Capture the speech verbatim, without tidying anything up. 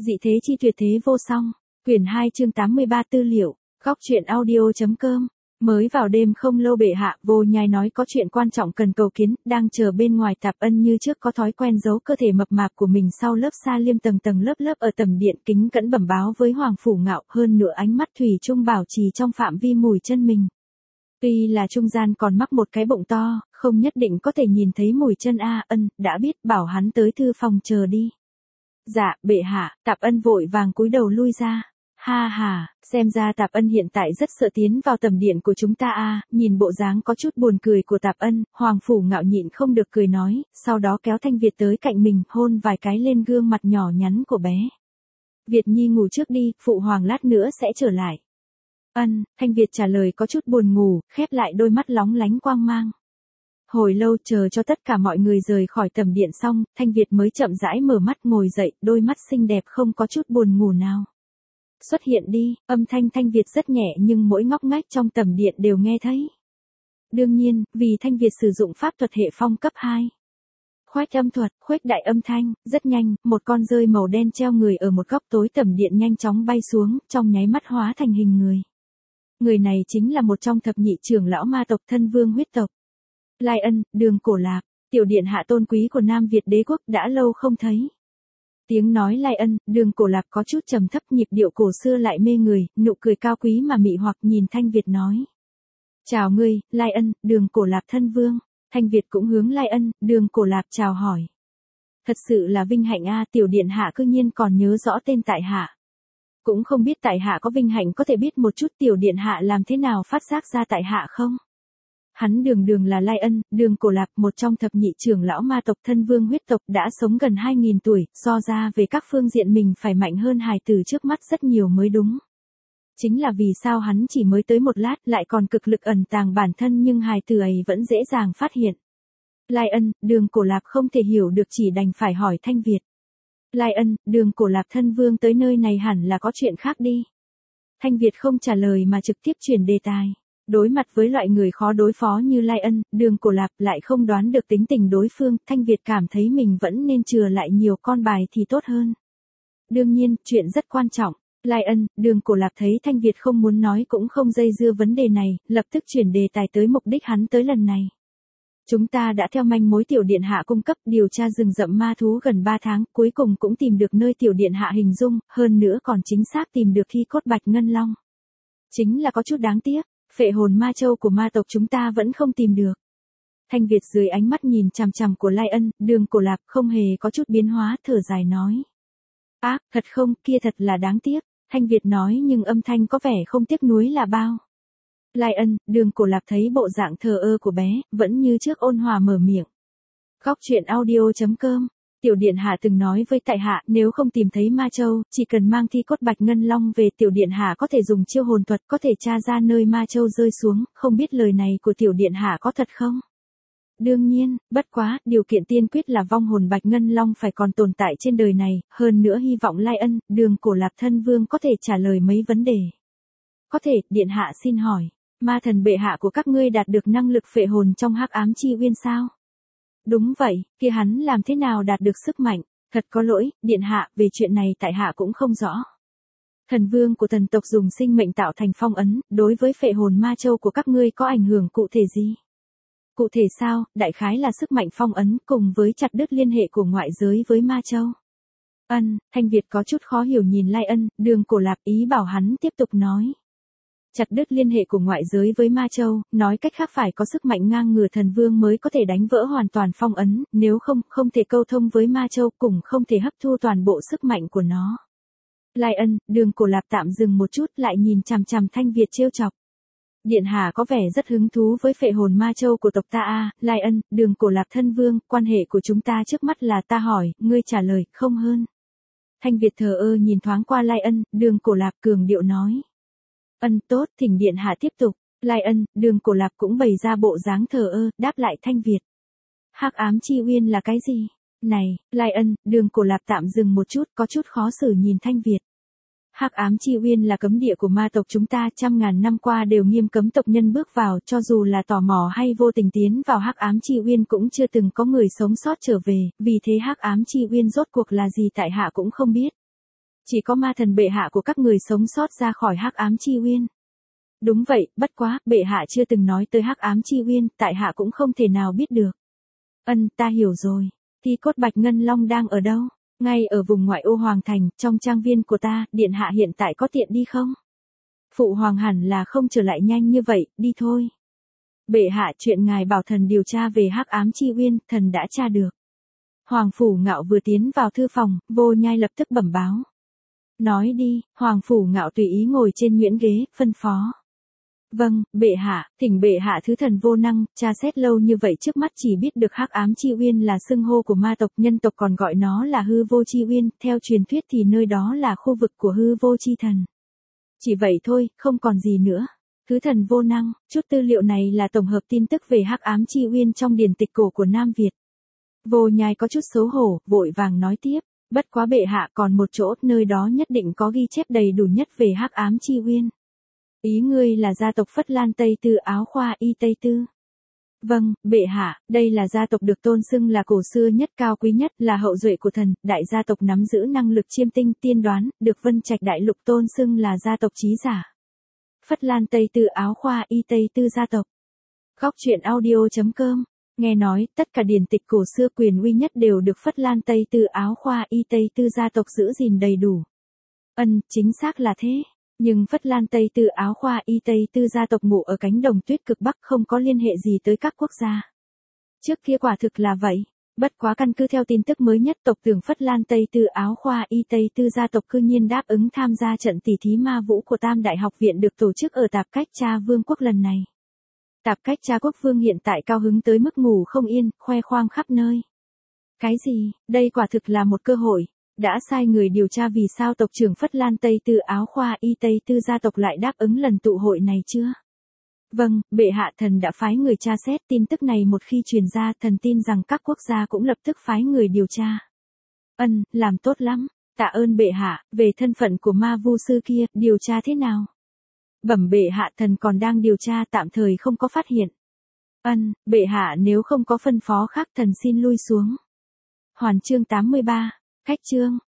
Dị thế chi tuyệt thế vô song. Quyển hai chương tám mươi ba tư liệu. Góc truyện audio.com. Mới vào đêm không lâu bệ hạ, Vô Nhai nói có chuyện quan trọng cần cầu kiến, đang chờ bên ngoài. Tạp Ân như trước có thói quen giấu cơ thể mập mạp của mình sau lớp sa liêm tầng tầng lớp lớp ở tầm điện, kính cẩn bẩm báo với Hoàng Phủ Ngạo, hơn nữa ánh mắt thủy chung bảo trì trong phạm vi mùi chân mình. Tuy là trung gian còn mắc một cái bụng to, không nhất định có thể nhìn thấy mùi chân a. Ân, đã biết, bảo hắn tới thư phòng chờ đi. Dạ, bệ hạ. Tạp Ân vội vàng cúi đầu lui ra. Ha ha, xem ra Tạp Ân hiện tại rất sợ tiến vào tầm điện của chúng ta a. Nhìn bộ dáng có chút buồn cười của Tạp Ân, Hoàng Phủ Ngạo nhịn không được cười nói, sau đó kéo Thanh Việt tới cạnh mình, hôn vài cái lên gương mặt nhỏ nhắn của bé. Việt Nhi ngủ trước đi, phụ hoàng lát nữa sẽ trở lại. Ân, Thanh Việt trả lời có chút buồn ngủ, khép lại đôi mắt lóng lánh quang mang. Hồi lâu chờ cho tất cả mọi người rời khỏi tầm điện xong, Thanh Việt mới chậm rãi mở mắt ngồi dậy, đôi mắt xinh đẹp không có chút buồn ngủ nào. Xuất hiện đi, âm thanh Thanh Việt rất nhẹ nhưng mỗi ngóc ngách trong tầm điện đều nghe thấy. Đương nhiên, vì Thanh Việt sử dụng pháp thuật hệ phong cấp hai. Khuếch âm thuật, khuếch đại âm thanh, rất nhanh, một con rơi màu đen treo người ở một góc tối tầm điện nhanh chóng bay xuống, trong nháy mắt hóa thành hình người. Người này chính là một trong thập nhị trưởng lão ma tộc Thân Vương huyết tộc. Lai Ân, Đường Cổ Lạp, tiểu điện hạ tôn quý của Nam Việt đế quốc, đã lâu không thấy. Tiếng nói Lai Ân, Đường Cổ Lạp có chút trầm thấp, nhịp điệu cổ xưa lại mê người, nụ cười cao quý mà mị hoặc, nhìn Thanh Việt nói. Chào ngươi, Lai Ân, Đường Cổ Lạp thân vương. Thanh Việt cũng hướng Lai Ân, Đường Cổ Lạp chào hỏi. Thật sự là vinh hạnh a, tiểu điện hạ cư nhiên còn nhớ rõ tên tại hạ. Cũng không biết tại hạ có vinh hạnh có thể biết một chút tiểu điện hạ làm thế nào phát giác ra tại hạ không? Hắn đường đường là Lai Ân, Đường Cổ Lạp, một trong thập nhị trưởng lão ma tộc Thân Vương huyết tộc, đã sống gần hai nghìn tuổi, so ra về các phương diện mình phải mạnh hơn hài tử trước mắt rất nhiều mới đúng. Chính là vì sao hắn chỉ mới tới một lát lại còn cực lực ẩn tàng bản thân nhưng hài tử ấy vẫn dễ dàng phát hiện. Lai Ân, Đường Cổ Lạp không thể hiểu được chỉ đành phải hỏi Thanh Việt. Lai Ân, Đường Cổ Lạp thân vương tới nơi này hẳn là có chuyện khác đi. Thanh Việt không trả lời mà trực tiếp chuyển đề tài. Đối mặt với loại người khó đối phó như Lai Ân, Đường Cổ Lạp lại không đoán được tính tình đối phương, Thanh Việt cảm thấy mình vẫn nên chừa lại nhiều con bài thì tốt hơn. Đương nhiên, chuyện rất quan trọng. Lai Ân, Đường Cổ Lạp thấy Thanh Việt không muốn nói cũng không dây dưa vấn đề này, lập tức chuyển đề tài tới mục đích hắn tới lần này. Chúng ta đã theo manh mối tiểu điện hạ cung cấp điều tra rừng rậm ma thú gần ba tháng, cuối cùng cũng tìm được nơi tiểu điện hạ hình dung, hơn nữa còn chính xác tìm được thi cốt Bạch Ngân Long. Chính là có chút đáng tiếc, phệ hồn ma châu của ma tộc chúng ta vẫn không tìm được. Thanh Việt dưới ánh mắt nhìn chằm chằm của Lai Ân, Đường Cổ Lạp không hề có chút biến hóa, thở dài nói. Ác, à, thật không, kia thật là đáng tiếc. Thanh Việt nói nhưng âm thanh có vẻ không tiếc nuối là bao. Lai Ân, Đường Cổ Lạp thấy bộ dạng thờ ơ của bé, vẫn như trước ôn hòa mở miệng. Góc truyện audio.com. Tiểu điện hạ từng nói với tại hạ, nếu không tìm thấy ma châu, chỉ cần mang thi cốt Bạch Ngân Long về, tiểu điện hạ có thể dùng chiêu hồn thuật có thể tra ra nơi ma châu rơi xuống, không biết lời này của tiểu điện hạ có thật không? Đương nhiên, bất quá, điều kiện tiên quyết là vong hồn Bạch Ngân Long phải còn tồn tại trên đời này, hơn nữa hy vọng Lai Ân, Đường Cổ Lạp thân vương có thể trả lời mấy vấn đề. Có thể, điện hạ xin hỏi, ma thần bệ hạ của các ngươi đạt được năng lực phệ hồn trong hắc ám chi uyên sao? Đúng vậy, kia hắn làm thế nào đạt được sức mạnh? Thật có lỗi, điện hạ, về chuyện này tại hạ cũng không rõ. Thần vương của thần tộc dùng sinh mệnh tạo thành phong ấn, đối với phệ hồn ma châu của các ngươi có ảnh hưởng cụ thể gì? Cụ thể sao, đại khái là sức mạnh phong ấn cùng với chặt đứt liên hệ của ngoại giới với ma châu. Ân, Thanh Việt có chút khó hiểu nhìn Lai Ân, Đường Cổ Lạp, ý bảo hắn tiếp tục nói. Chặt đứt liên hệ của ngoại giới với ma châu, nói cách khác phải có sức mạnh ngang ngửa thần vương mới có thể đánh vỡ hoàn toàn phong ấn, nếu không, không thể câu thông với ma châu, cùng không thể hấp thu toàn bộ sức mạnh của nó. Lai Ân, Đường Cổ Lạp tạm dừng một chút lại nhìn chằm chằm Thanh Việt trêu chọc. Điện hạ có vẻ rất hứng thú với phệ hồn ma châu của tộc ta a. Lai Ân, Đường Cổ Lạp thân vương, quan hệ của chúng ta trước mắt là ta hỏi, ngươi trả lời, không hơn. Thanh Việt thờ ơ nhìn thoáng qua Lai Ân, Đường Cổ Lạp cường điệu nói. Ân, tốt, thỉnh điện hạ tiếp tục. Lai Ân, Đường Cổ Lạp cũng bày ra bộ dáng thờ ơ, đáp lại Thanh Việt. Hắc ám chi uyên là cái gì? Này, Lai Ân, Đường Cổ Lạp tạm dừng một chút, có chút khó xử nhìn Thanh Việt. Hắc ám chi uyên là cấm địa của ma tộc chúng ta, trăm ngàn năm qua đều nghiêm cấm tộc nhân bước vào, cho dù là tò mò hay vô tình tiến vào hắc ám chi uyên cũng chưa từng có người sống sót trở về, vì thế hắc ám chi uyên rốt cuộc là gì tại hạ cũng không biết. Chỉ có ma thần bệ hạ của các người sống sót ra khỏi hắc ám chi uyên. Đúng vậy, bất quá, bệ hạ chưa từng nói tới hắc ám chi uyên, tại hạ cũng không thể nào biết được. Ân, ta hiểu rồi. Thi cốt Bạch Ngân Long đang ở đâu? Ngay ở vùng ngoại ô Hoàng Thành, trong trang viên của ta, điện hạ hiện tại có tiện đi không? Phụ hoàng hẳn là không trở lại nhanh như vậy, đi thôi. Bệ hạ, chuyện ngài bảo thần điều tra về hắc ám chi uyên, thần đã tra được. Hoàng Phủ Ngạo vừa tiến vào thư phòng, Vô Nhai lập tức bẩm báo. Nói đi, Hoàng Phủ Ngạo tùy ý ngồi trên nhuyễn ghế, phân phó. Vâng, bệ hạ, thỉnh bệ hạ thứ thần vô năng, tra xét lâu như vậy trước mắt chỉ biết được hắc ám chi uyên là xưng hô của ma tộc, nhân tộc còn gọi nó là hư vô chi uyên, theo truyền thuyết thì nơi đó là khu vực của hư vô chi thần. Chỉ vậy thôi, không còn gì nữa. Thứ thần vô năng, chút tư liệu này là tổng hợp tin tức về hắc ám chi uyên trong điển tịch cổ của Nam Việt. Vô Nhai có chút xấu hổ, vội vàng nói tiếp, bất quá bệ hạ còn một chỗ, nơi đó nhất định có ghi chép đầy đủ nhất về hắc ám chi uyên. Ý ngươi là gia tộc Phất Lan Tây Tư Áo Khoa Y Tây Tư. Vâng, bệ hạ, đây là gia tộc được tôn xưng là cổ xưa nhất cao quý nhất, là hậu duệ của thần, đại gia tộc nắm giữ năng lực chiêm tinh tiên đoán, được Vân Trạch Đại Lục tôn xưng là gia tộc trí giả. Phất Lan Tây Tư Áo Khoa Y Tây Tư gia tộc. Góc truyện audio chấm com. Nghe nói, tất cả điển tịch cổ xưa quyền uy nhất đều được Phất Lan Tây Tư Áo Khoa Y Tây Tư gia tộc giữ gìn đầy đủ. Ân, chính xác là thế. Nhưng Phất Lan Tây Tư Áo Khoa Y Tây Tư gia tộc ngụ ở cánh đồng tuyết cực Bắc không có liên hệ gì tới các quốc gia. Trước kia quả thực là vậy. Bất quá căn cứ theo tin tức mới nhất, tộc trưởng Phất Lan Tây Tư Áo Khoa Y Tây Tư gia tộc cư nhiên đáp ứng tham gia trận tỷ thí ma vũ của Tam Đại Học Viện được tổ chức ở Tạp Cách Cha Vương quốc lần này. Tạp Cách Cha quốc vương hiện tại cao hứng tới mức ngủ không yên, khoe khoang khắp nơi. Cái gì, đây quả thực là một cơ hội. Đã sai người điều tra vì sao tộc trưởng Phất Lan Tây Tư Áo Khoa Y Tây Tư gia tộc lại đáp ứng lần tụ hội này chưa? Vâng, bệ hạ, thần đã phái người tra xét, tin tức này một khi truyền ra, thần tin rằng các quốc gia cũng lập tức phái người điều tra. Ân, làm tốt lắm, tạ ơn bệ hạ, về thân phận của ma vu sư kia, điều tra thế nào? Bẩm bệ hạ, thần còn đang điều tra, tạm thời không có phát hiện. Ân, bệ hạ, nếu không có phân phó khác, thần xin lui xuống. Hoàn chương tám mươi ba, khách chương.